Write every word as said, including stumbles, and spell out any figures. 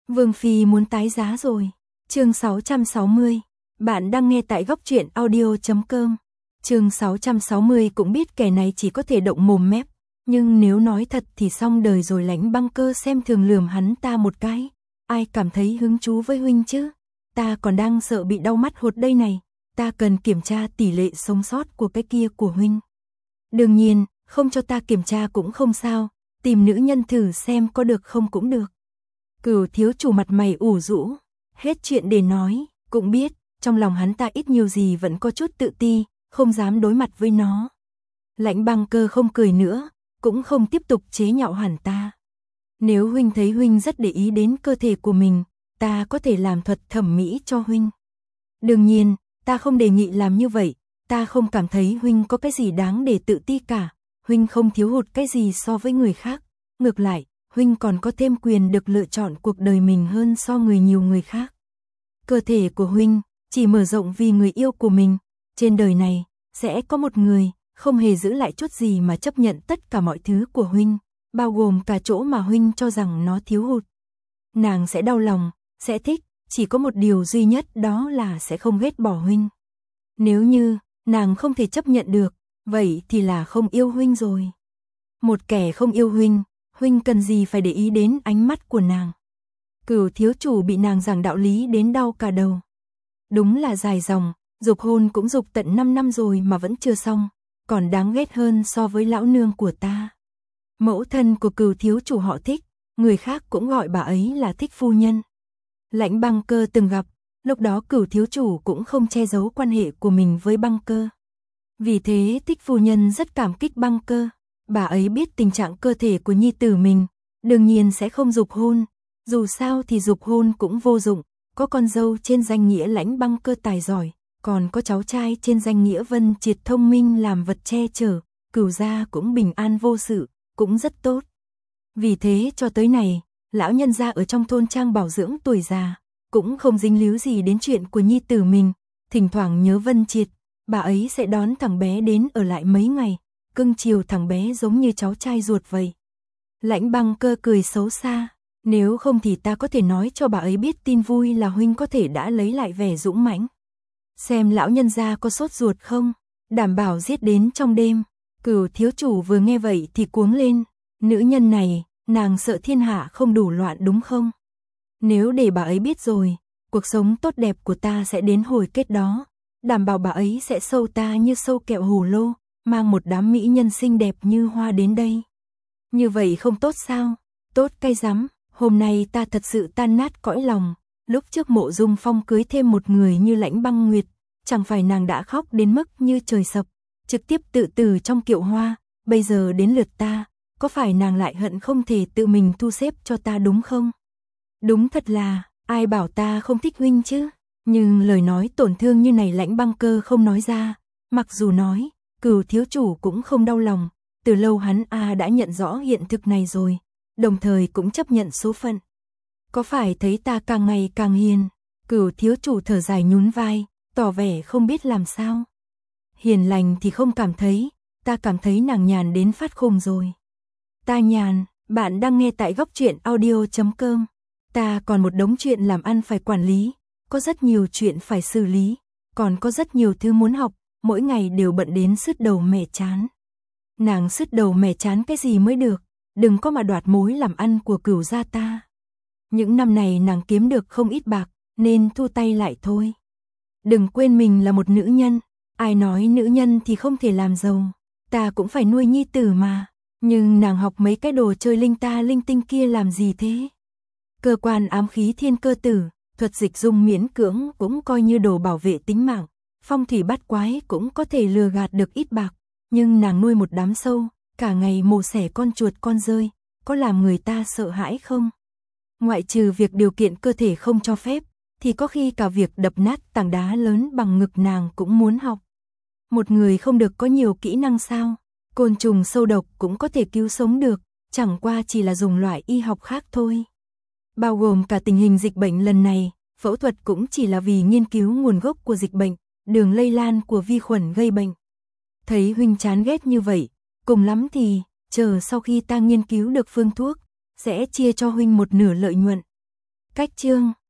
Vương Phi muốn tái giá rồi. Chương sáu trăm sáu mươi. Bạn đang nghe tại góc truyện audio chấm com. Chương sáu trăm sáu mươi cũng biết kẻ này chỉ có thể động mồm mép, nhưng nếu nói thật thì xong đời rồi. Lãnh Băng Cơ xem thường lườm hắn ta một cái. Ai cảm thấy hứng thú với huynh chứ? Ta còn đang sợ bị đau mắt hột đây này. Ta cần kiểm tra tỷ lệ sống sót của cái kia của huynh. Đương nhiên, không cho ta kiểm tra cũng không sao, tìm nữ nhân thử xem có được không cũng được. Cửu thiếu chủ mặt mày ủ rũ, hết chuyện để nói, cũng biết, trong lòng hắn ta ít nhiều gì vẫn có chút tự ti, không dám đối mặt với nó. Lãnh Băng Cơ không cười nữa, cũng không tiếp tục chế nhạo hắn ta. Nếu huynh thấy huynh rất để ý đến cơ thể của mình, ta có thể làm thuật thẩm mỹ cho huynh. Đương nhiên, ta không đề nghị làm như vậy, ta không cảm thấy huynh có cái gì đáng để tự ti cả, huynh không thiếu hụt cái gì so với người khác, ngược lại, huynh còn có thêm quyền được lựa chọn cuộc đời mình hơn so người nhiều người khác. Cơ thể của huynh chỉ mở rộng vì người yêu của mình, trên đời này sẽ có một người không hề giữ lại chút gì mà chấp nhận tất cả mọi thứ của huynh, bao gồm cả chỗ mà huynh cho rằng nó thiếu hụt. Nàng sẽ đau lòng, sẽ thích, chỉ có một điều duy nhất đó là sẽ không ghét bỏ huynh. Nếu như nàng không thể chấp nhận được, vậy thì là không yêu huynh rồi. Một kẻ không yêu huynh, huynh cần gì phải để ý đến ánh mắt của nàng. Cửu thiếu chủ bị nàng giảng đạo lý đến đau cả đầu. Đúng là dài dòng, dục hôn cũng dục tận năm năm rồi mà vẫn chưa xong, còn đáng ghét hơn so với lão nương của ta. Mẫu thân của Cửu thiếu chủ họ Thích, người khác cũng gọi bà ấy là Thích phu nhân. Lãnh Băng Cơ từng gặp, lúc đó Cửu thiếu chủ cũng không che giấu quan hệ của mình với Băng Cơ. Vì thế Thích phu nhân rất cảm kích Băng Cơ, bà ấy biết tình trạng cơ thể của nhi tử mình, đương nhiên sẽ không dục hôn, dù sao thì dục hôn cũng vô dụng, có con dâu trên danh nghĩa Lãnh Băng Cơ tài giỏi, còn có cháu trai trên danh nghĩa Vân Triệt thông minh làm vật che chở, Cửu gia cũng bình an vô sự, cũng rất tốt. Vì thế cho tới này, lão nhân gia ở trong thôn trang bảo dưỡng tuổi già, cũng không dính líu gì đến chuyện của nhi tử mình, thỉnh thoảng nhớ Vân Triệt, bà ấy sẽ đón thằng bé đến ở lại mấy ngày, cưng chiều thằng bé giống như cháu trai ruột vậy. Lãnh Băng Cơ cười xấu xa, nếu không thì ta có thể nói cho bà ấy biết tin vui là huynh có thể đã lấy lại vẻ dũng mãnh. Xem lão nhân gia có sốt ruột không, đảm bảo giết đến trong đêm. Cửu thiếu chủ vừa nghe vậy thì cuống lên, nữ nhân này, nàng sợ thiên hạ không đủ loạn đúng không? Nếu để bà ấy biết rồi, cuộc sống tốt đẹp của ta sẽ đến hồi kết đó, đảm bảo bà ấy sẽ sâu ta như sâu kẹo hồ lô, mang một đám mỹ nhân xinh đẹp như hoa đến đây. Như vậy không tốt sao? Tốt cay rắm, hôm nay ta thật sự tan nát cõi lòng, lúc trước Mộ Dung Phong cưới thêm một người như Lãnh Băng Nguyệt, chẳng phải nàng đã khóc đến mức như trời sập, trực tiếp tự tử trong kiệu hoa, bây giờ đến lượt ta, có phải nàng lại hận không thể tự mình thu xếp cho ta đúng không? Đúng thật là, ai bảo ta không thích huynh chứ? Nhưng lời nói tổn thương như này Lãnh Băng Cơ không nói ra, mặc dù nói, Cửu thiếu chủ cũng không đau lòng, từ lâu hắn a đã nhận rõ hiện thực này rồi, đồng thời cũng chấp nhận số phận. Có phải thấy ta càng ngày càng hiền? Cửu thiếu chủ thở dài nhún vai, tỏ vẻ không biết làm sao. Hiền lành thì không cảm thấy, ta cảm thấy nàng nhàn đến phát khùng rồi. Ta nhàn, bạn đang nghe tại góc truyện audio chấm com. Ta còn một đống chuyện làm ăn phải quản lý, có rất nhiều chuyện phải xử lý, còn có rất nhiều thứ muốn học, mỗi ngày đều bận đến sứt đầu mẻ chán. Nàng sứt đầu mẻ chán cái gì mới được, đừng có mà đoạt mối làm ăn của Cửu gia ta. Những năm này nàng kiếm được không ít bạc, nên thu tay lại thôi. Đừng quên mình là một nữ nhân, ai nói nữ nhân thì không thể làm giàu, ta cũng phải nuôi nhi tử mà, nhưng nàng học mấy cái đồ chơi linh ta linh tinh kia làm gì thế? Cơ quan ám khí thiên cơ tử, thuật dịch dung miễn cưỡng cũng coi như đồ bảo vệ tính mạng, phong thủy bát quái cũng có thể lừa gạt được ít bạc, nhưng nàng nuôi một đám sâu, cả ngày mổ xẻ con chuột con dơi, có làm người ta sợ hãi không? Ngoại trừ việc điều kiện cơ thể không cho phép, thì có khi cả việc đập nát tảng đá lớn bằng ngực nàng cũng muốn học. Một người không được có nhiều kỹ năng sao? Côn trùng sâu độc cũng có thể cứu sống được, chẳng qua chỉ là dùng loại y học khác thôi. Bao gồm cả tình hình dịch bệnh lần này, phẫu thuật cũng chỉ là vì nghiên cứu nguồn gốc của dịch bệnh, đường lây lan của vi khuẩn gây bệnh. Thấy huynh chán ghét như vậy, cùng lắm thì, chờ sau khi ta nghiên cứu được phương thuốc, sẽ chia cho huynh một nửa lợi nhuận. Cách chương